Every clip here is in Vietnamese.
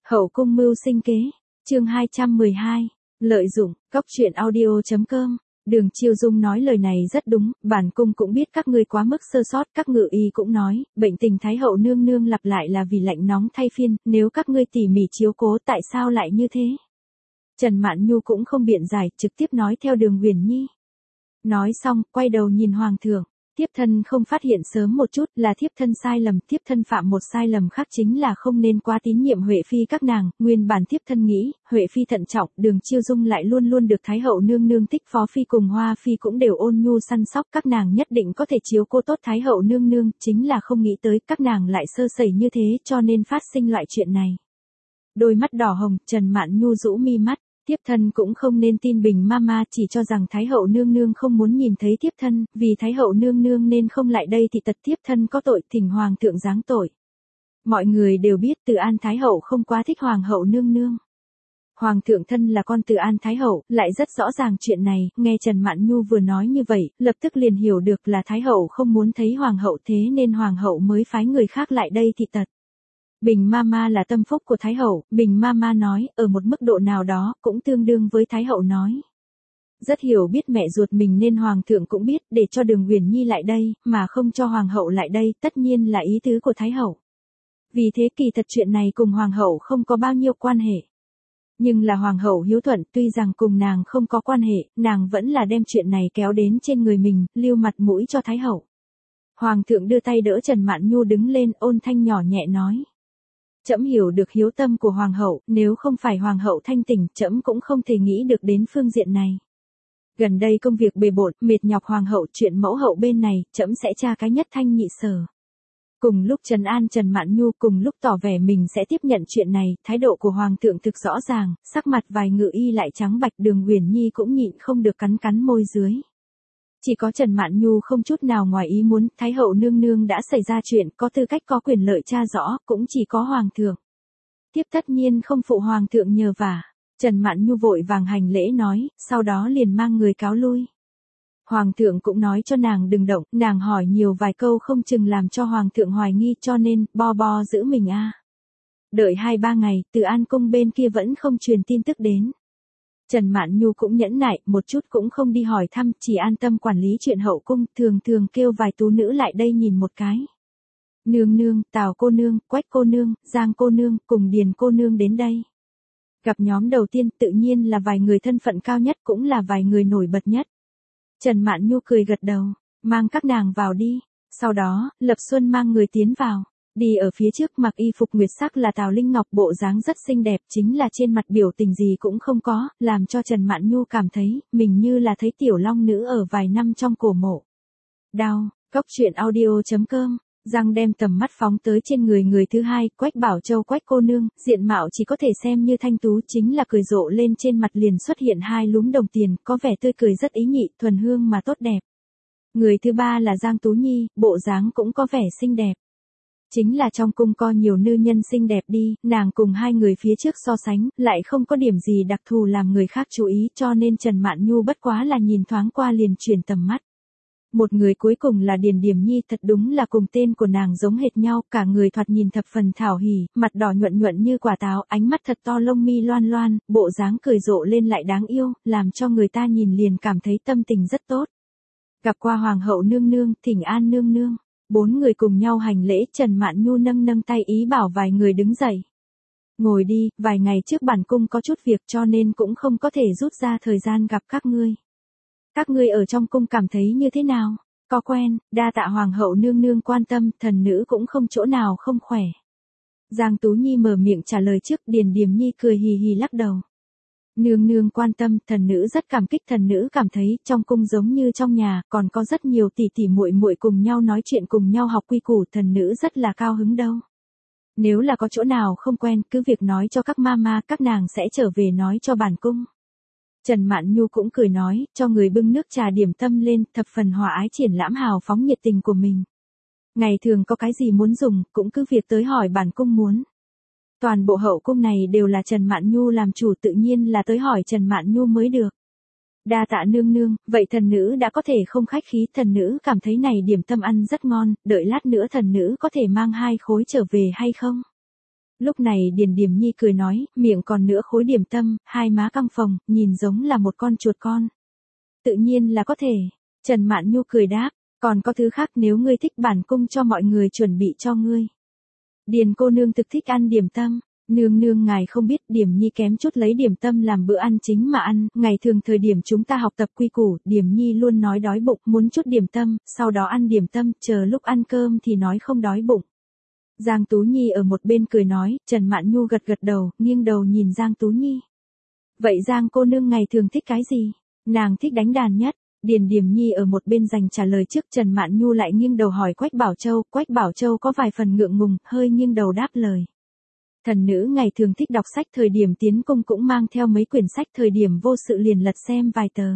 Hậu cung mưu sinh kế, chương 212, lợi dụng, cóc truyện audio.com. Đường Chiêu Dung nói lời này rất đúng, bản cung cũng biết các ngươi quá mức sơ sót, các ngự y cũng nói, bệnh tình Thái hậu nương nương lặp lại là vì lạnh nóng thay phiên, nếu các ngươi tỉ mỉ chiếu cố tại sao lại như thế? Trần Mạn Nhu cũng không biện giải, trực tiếp nói theo Đường Uyển Nhi. Nói xong, quay đầu nhìn Hoàng thượng. Thiếp thân không phát hiện sớm một chút là thiếp thân sai lầm, thiếp thân phạm một sai lầm khác chính là không nên quá tín nhiệm Huệ Phi các nàng, nguyên bản thiếp thân nghĩ, Huệ Phi thận trọng, Đường Chiêu Dung lại luôn luôn được Thái hậu nương nương thích, Phó Phi cùng Hoa Phi cũng đều ôn nhu săn sóc, các nàng nhất định có thể chiếu cố tốt Thái hậu nương nương, chính là không nghĩ tới các nàng lại sơ sẩy như thế cho nên phát sinh loại chuyện này. Đôi mắt đỏ hồng, Trần Mạn Nhu rũ mi mắt. Thiếp thân cũng không nên tin Bình Mama, chỉ cho rằng Thái hậu nương nương không muốn nhìn thấy thiếp thân, vì Thái hậu nương nương nên không lại đây thì tật thiếp thân có tội, thỉnh Hoàng thượng giáng tội. Mọi người đều biết Từ An Thái hậu không quá thích Hoàng hậu nương nương. Hoàng thượng thân là con Từ An Thái hậu, lại rất rõ ràng chuyện này, nghe Trần Mạn Nhu vừa nói như vậy, lập tức liền hiểu được là Thái hậu không muốn thấy Hoàng hậu, thế nên Hoàng hậu mới phái người khác lại đây thị tật. Bình Mama là tâm phúc của Thái hậu, Bình Mama nói, ở một mức độ nào đó, cũng tương đương với Thái hậu nói. Rất hiểu biết mẹ ruột mình nên Hoàng thượng cũng biết, để cho Đường Uyển Nhi lại đây, mà không cho Hoàng hậu lại đây, tất nhiên là ý tứ của Thái hậu. Vì thế kỳ thật chuyện này cùng Hoàng hậu không có bao nhiêu quan hệ. Nhưng là Hoàng hậu hiếu thuận, tuy rằng cùng nàng không có quan hệ, nàng vẫn là đem chuyện này kéo đến trên người mình, lưu mặt mũi cho Thái hậu. Hoàng thượng đưa tay đỡ Trần Mạn Nhu đứng lên, ôn thanh nhỏ nhẹ nói. Trẫm hiểu được hiếu tâm của Hoàng hậu, nếu không phải Hoàng hậu thanh tỉnh, trẫm cũng không thể nghĩ được đến phương diện này. Gần đây công việc bề bộn, mệt nhọc Hoàng hậu, chuyện mẫu hậu bên này, trẫm sẽ tra cái nhất thanh nhị sở. Cùng lúc trấn an Trần Mạn Nhu, cùng lúc tỏ vẻ mình sẽ tiếp nhận chuyện này, thái độ của Hoàng thượng thực rõ ràng, sắc mặt vài ngự y lại trắng bạch, Đường Uyển Nhi cũng nhịn không được cắn cắn môi dưới. Chỉ có Trần Mạn Nhu không chút nào ngoài ý muốn, Thái hậu nương nương đã xảy ra chuyện, có tư cách có quyền lợi tra rõ, cũng chỉ có Hoàng thượng. Tiếp tất nhiên không phụ Hoàng thượng nhờ vả. Trần Mạn Nhu vội vàng hành lễ nói, sau đó liền mang người cáo lui. Hoàng thượng cũng nói cho nàng đừng động, nàng hỏi nhiều vài câu không chừng làm cho Hoàng thượng hoài nghi, cho nên, bo giữ mình a. Đợi 2-3 ngày, Từ An cung bên kia vẫn không truyền tin tức đến. Trần Mạn Nhu cũng nhẫn nại, một chút cũng không đi hỏi thăm, chỉ an tâm quản lý chuyện hậu cung, thường kêu vài tú nữ lại đây nhìn một cái. Nương nương, Tào cô nương, Quách cô nương, Giang cô nương, cùng Điền cô nương đến đây. Gặp nhóm đầu tiên tự nhiên là vài người thân phận cao nhất, cũng là vài người nổi bật nhất. Trần Mạn Nhu cười gật đầu, mang các nàng vào đi. Sau đó, Lập Xuân mang người tiến vào. Đi ở phía trước mặc y phục nguyệt sắc là Tào Linh Ngọc, bộ dáng rất xinh đẹp, chính là trên mặt biểu tình gì cũng không có, làm cho Trần Mạn Nhu cảm thấy, mình như là thấy tiểu long nữ ở vài năm trong cổ mộ. Đao, cóc truyện audio.com, Giang đem tầm mắt phóng tới trên người thứ hai, Quách Bảo Châu. Quách cô nương, diện mạo chỉ có thể xem như thanh tú, chính là cười rộ lên trên mặt liền xuất hiện 2 lúm đồng tiền, có vẻ tươi cười rất ý nhị, thuần hương mà tốt đẹp. Người thứ ba là Giang Tú Nhi, bộ dáng cũng có vẻ xinh đẹp. Chính là trong cung có nhiều nữ nhân xinh đẹp đi, nàng cùng 2 người phía trước so sánh, lại không có điểm gì đặc thù làm người khác chú ý, cho nên Trần Mạn Nhu bất quá là nhìn thoáng qua liền chuyển tầm mắt. Một người cuối cùng là Điền Điềm Nhi, thật đúng là cùng tên của nàng giống hệt nhau, cả người thoạt nhìn thập phần thảo hỉ, mặt đỏ nhuận như quả táo, ánh mắt thật to, lông mi loan loan, bộ dáng cười rộ lên lại đáng yêu, làm cho người ta nhìn liền cảm thấy tâm tình rất tốt. Gặp qua Hoàng hậu nương nương, thỉnh an nương nương. 4 người cùng nhau hành lễ, Trần Mạn Nhu nâng tay ý bảo vài người đứng dậy. Ngồi đi, vài ngày trước bản cung có chút việc cho nên cũng không có thể rút ra thời gian gặp các ngươi. Các ngươi ở trong cung cảm thấy như thế nào? Có quen, đa tạ Hoàng hậu nương nương quan tâm, thần nữ cũng không chỗ nào không khỏe. Giang Tú Nhi mở miệng trả lời trước, Điền Điềm Nhi cười hì hì lắc đầu. Nương nương quan tâm, thần nữ rất cảm kích, thần nữ cảm thấy trong cung giống như trong nhà, còn có rất nhiều tỷ tỷ muội muội cùng nhau nói chuyện, cùng nhau học quy củ, thần nữ rất là cao hứng đâu. Nếu là có chỗ nào không quen, cứ việc nói cho các mama, các nàng sẽ trở về nói cho bản cung. Trần Mạn Nhu cũng cười nói, cho người bưng nước trà điểm tâm lên, thập phần hòa ái triển lãm hào phóng nhiệt tình của mình. Ngày thường có cái gì muốn dùng, cũng cứ việc tới hỏi bản cung muốn. Toàn bộ hậu cung này đều là Trần Mạn Nhu làm chủ, tự nhiên là tới hỏi Trần Mạn Nhu mới được. Đa tạ nương nương, vậy thần nữ đã có thể không khách khí, thần nữ cảm thấy này điểm tâm ăn rất ngon, đợi lát nữa thần nữ có thể mang 2 khối trở về hay không? Lúc này Điền Điềm Nhi cười nói, miệng còn nửa khối điểm tâm, hai má căng phồng, nhìn giống là một con chuột con. Tự nhiên là có thể. Trần Mạn Nhu cười đáp, còn có thứ khác nếu ngươi thích bản cung cho mọi người chuẩn bị cho ngươi. Điền cô nương thực thích ăn điểm tâm. Nương nương ngài không biết Điểm Nhi kém chút lấy điểm tâm làm bữa ăn chính mà ăn, ngày thường thời điểm chúng ta học tập quy củ, Điểm Nhi luôn nói đói bụng, muốn chút điểm tâm, sau đó ăn điểm tâm, chờ lúc ăn cơm thì nói không đói bụng. Giang Tú Nhi ở một bên cười nói, Trần Mạn Nhu gật gật đầu, nghiêng đầu nhìn Giang Tú Nhi. Vậy Giang cô nương ngày thường thích cái gì? Nàng thích đánh đàn nhất. Điền Điềm Nhi ở một bên dành trả lời trước, Trần Mạn Nhu lại nghiêng đầu hỏi Quách Bảo Châu có vài phần ngượng ngùng, hơi nghiêng đầu đáp lời. Thần nữ ngày thường thích đọc sách, thời điểm tiến cung cũng mang theo mấy quyển sách, thời điểm vô sự liền lật xem vài tờ.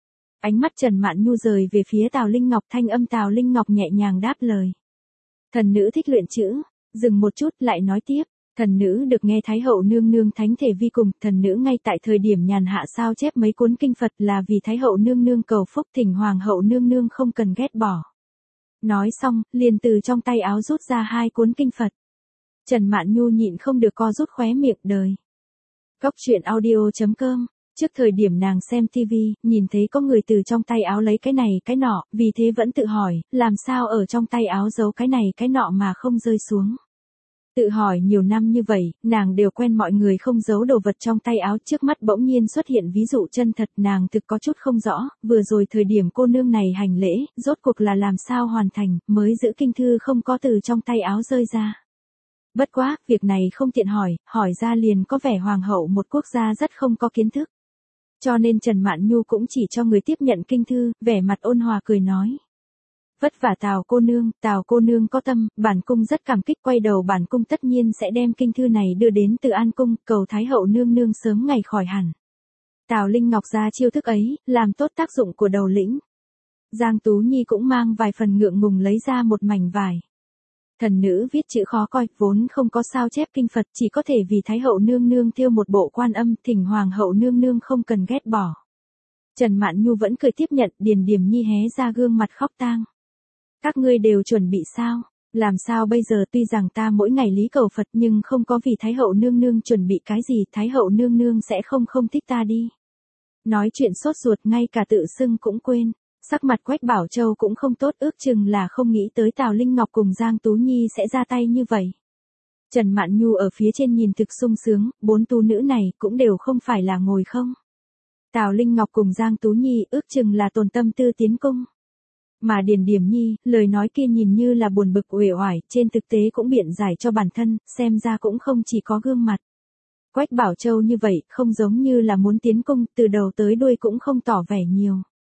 Ánh mắt Trần Mạn Nhu rời về phía Tào Linh Ngọc, thanh âm Tào Linh Ngọc nhẹ nhàng đáp lời. Thần nữ thích luyện chữ, dừng một chút lại nói tiếp. Thần nữ được nghe Thái hậu nương nương thánh thể vi cùng, thần nữ ngay tại thời điểm nhàn hạ sao chép mấy cuốn kinh Phật là vì Thái hậu nương nương cầu phúc, thỉnh hoàng hậu nương nương không cần ghét bỏ. Nói xong, liền từ trong tay áo rút ra 2 cuốn kinh Phật. Trần Mạn Nhu nhịn không được co rút khóe miệng đời. Cóc truyện audio.com. Trước thời điểm nàng xem TV, nhìn thấy có người từ trong tay áo lấy cái này cái nọ, vì thế vẫn tự hỏi, làm sao ở trong tay áo giấu cái này cái nọ mà không rơi xuống. Tự hỏi nhiều năm như vậy, nàng đều quen mọi người không giấu đồ vật trong tay áo, trước mắt bỗng nhiên xuất hiện ví dụ chân thật, nàng thực có chút không rõ, vừa rồi thời điểm cô nương này hành lễ, rốt cuộc là làm sao hoàn thành, mới giữ kinh thư không có từ trong tay áo rơi ra. Bất quá, việc này không tiện hỏi ra liền có vẻ hoàng hậu một quốc gia rất không có kiến thức. Cho nên Trần Mạn Nhu cũng chỉ cho người tiếp nhận kinh thư, vẻ mặt ôn hòa cười nói. Vất vả Tào cô nương có tâm, bản cung rất cảm kích, quay đầu bản cung tất nhiên sẽ đem kinh thư này đưa đến Từ An cung, cầu Thái hậu nương nương sớm ngày khỏi hẳn. Tào Linh Ngọc ra chiêu thức ấy, làm tốt tác dụng của đầu lĩnh. Giang Tú Nhi cũng mang vài phần ngượng ngùng lấy ra một mảnh vải. Thần nữ viết chữ khó coi, vốn không có sao chép kinh Phật, chỉ có thể vì Thái hậu nương nương thêu một bộ Quan Âm, thỉnh hoàng hậu nương nương không cần ghét bỏ. Trần Mạn Nhu vẫn cười tiếp nhận, Điền Điềm Nhi hé ra gương mặt khóc tang. Các ngươi đều chuẩn bị sao? Làm sao bây giờ, tuy rằng ta mỗi ngày lý cầu Phật nhưng không có vì Thái hậu nương nương chuẩn bị cái gì, Thái hậu nương nương sẽ không thích ta đi. Nói chuyện sốt ruột, ngay cả tự xưng cũng quên. Sắc mặt Quách Bảo Châu cũng không tốt, ước chừng là không nghĩ tới Tào Linh Ngọc cùng Giang Tú Nhi sẽ ra tay như vậy. Trần Mạn Nhu ở phía trên nhìn thực sung sướng, 4 tú nữ này cũng đều không phải là ngồi không. Tào Linh Ngọc cùng Giang Tú Nhi ước chừng là tồn tâm tư tiến cung. Mà Điền Điềm Nhi, lời nói kia nhìn như là buồn bực uể oải, trên thực tế cũng biện giải cho bản thân, xem ra cũng không chỉ có gương mặt. Quách Bảo Châu như vậy, không giống như là muốn tiến cung, từ đầu tới đuôi cũng không tỏ vẻ nhiều.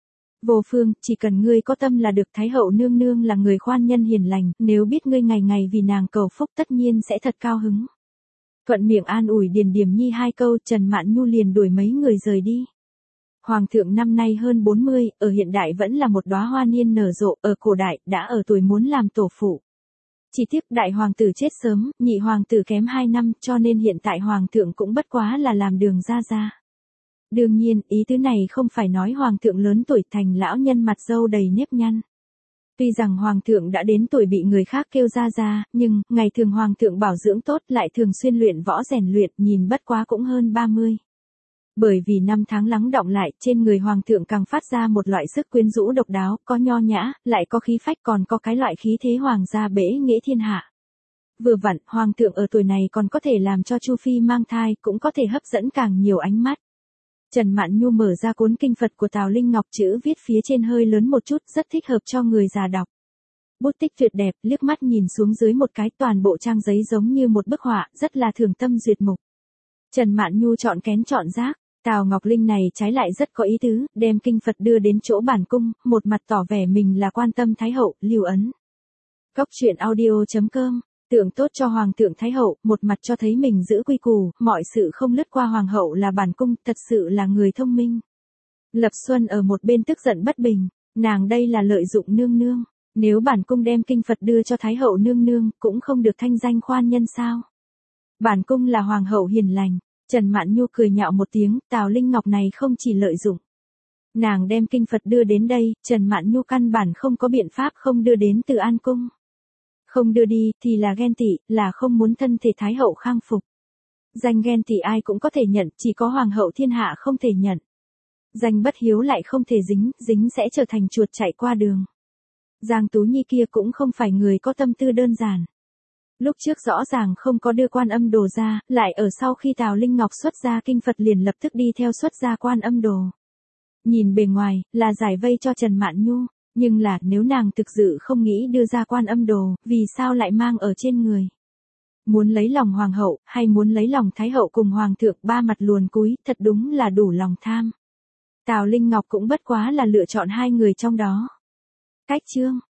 Vô Phương, chỉ cần ngươi có tâm là được, Thái hậu nương nương là người khoan nhân hiền lành, nếu biết ngươi ngày ngày vì nàng cầu phúc tất nhiên sẽ thật cao hứng. Thuận miệng an ủi Điền Điềm Nhi 2 câu, Trần Mạn Nhu liền đuổi mấy người rời đi. Hoàng thượng năm nay hơn 40, ở hiện đại vẫn là một đóa hoa niên nở rộ, ở cổ đại đã ở tuổi muốn làm tổ phụ. Chỉ tiếc đại hoàng tử chết sớm, nhị hoàng tử kém 2 năm, cho nên hiện tại hoàng thượng cũng bất quá là làm đường ra. Đương nhiên, ý tứ này không phải nói hoàng thượng lớn tuổi thành lão nhân mặt râu đầy nếp nhăn. Tuy rằng hoàng thượng đã đến tuổi bị người khác kêu ra, nhưng ngày thường hoàng thượng bảo dưỡng tốt, lại thường xuyên luyện võ rèn luyện, nhìn bất quá cũng hơn 30. Bởi vì năm tháng lắng đọng lại, trên người hoàng thượng càng phát ra một loại sức quyến rũ độc đáo, có nho nhã, lại có khí phách, còn có cái loại khí thế hoàng gia bể nghĩa thiên hạ. Vừa vặn, hoàng thượng ở tuổi này còn có thể làm cho Chu Phi mang thai, cũng có thể hấp dẫn càng nhiều ánh mắt. Trần Mạn Nhu mở ra cuốn kinh Phật của Tào Linh Ngọc, chữ viết phía trên hơi lớn một chút, rất thích hợp cho người già đọc. Bút tích tuyệt đẹp, liếc mắt nhìn xuống dưới một cái, toàn bộ trang giấy giống như một bức họa, rất là thường tâm duyệt mục. Trần Mạn Nhu chọn kén chọn rác, Tào Ngọc Linh này trái lại rất có ý tứ, đem kinh Phật đưa đến chỗ bản cung, một mặt tỏ vẻ mình là quan tâm Thái hậu, lưu ấn. Cóc truyện audio.com. Tượng tốt cho hoàng thượng Thái hậu, một mặt cho thấy mình giữ quy củ, mọi sự không lướt qua hoàng hậu là bản cung, thật sự là người thông minh. Lập Xuân ở một bên tức giận bất bình, nàng đây là lợi dụng nương nương, nếu bản cung đem kinh Phật đưa cho Thái hậu nương nương, cũng không được thanh danh khoan nhân sao. Bản cung là hoàng hậu hiền lành. Trần Mạn Nhu cười nhạo một tiếng, Tào Linh Ngọc này không chỉ lợi dụng. Nàng đem kinh Phật đưa đến đây, Trần Mạn Nhu căn bản không có biện pháp không đưa đến Từ An cung. Không đưa đi, thì là ghen tị, là không muốn thân thể Thái hậu khang phục. Danh ghen tị ai cũng có thể nhận, chỉ có hoàng hậu thiên hạ không thể nhận. Danh bất hiếu lại không thể dính, dính sẽ trở thành chuột chạy qua đường. Giang Tú Nhi kia cũng không phải người có tâm tư đơn giản. Lúc trước rõ ràng không có đưa Quan Âm Đồ ra, lại ở sau khi Tào Linh Ngọc xuất ra kinh Phật liền lập tức đi theo xuất ra Quan Âm Đồ. Nhìn bề ngoài, là giải vây cho Trần Mạn Nhu, nhưng là nếu nàng thực sự không nghĩ đưa ra Quan Âm Đồ, vì sao lại mang ở trên người? Muốn lấy lòng hoàng hậu, hay muốn lấy lòng Thái hậu cùng hoàng thượng, ba mặt luồn cúi, thật đúng là đủ lòng tham. Tào Linh Ngọc cũng bất quá là lựa chọn hai người trong đó. Cách chương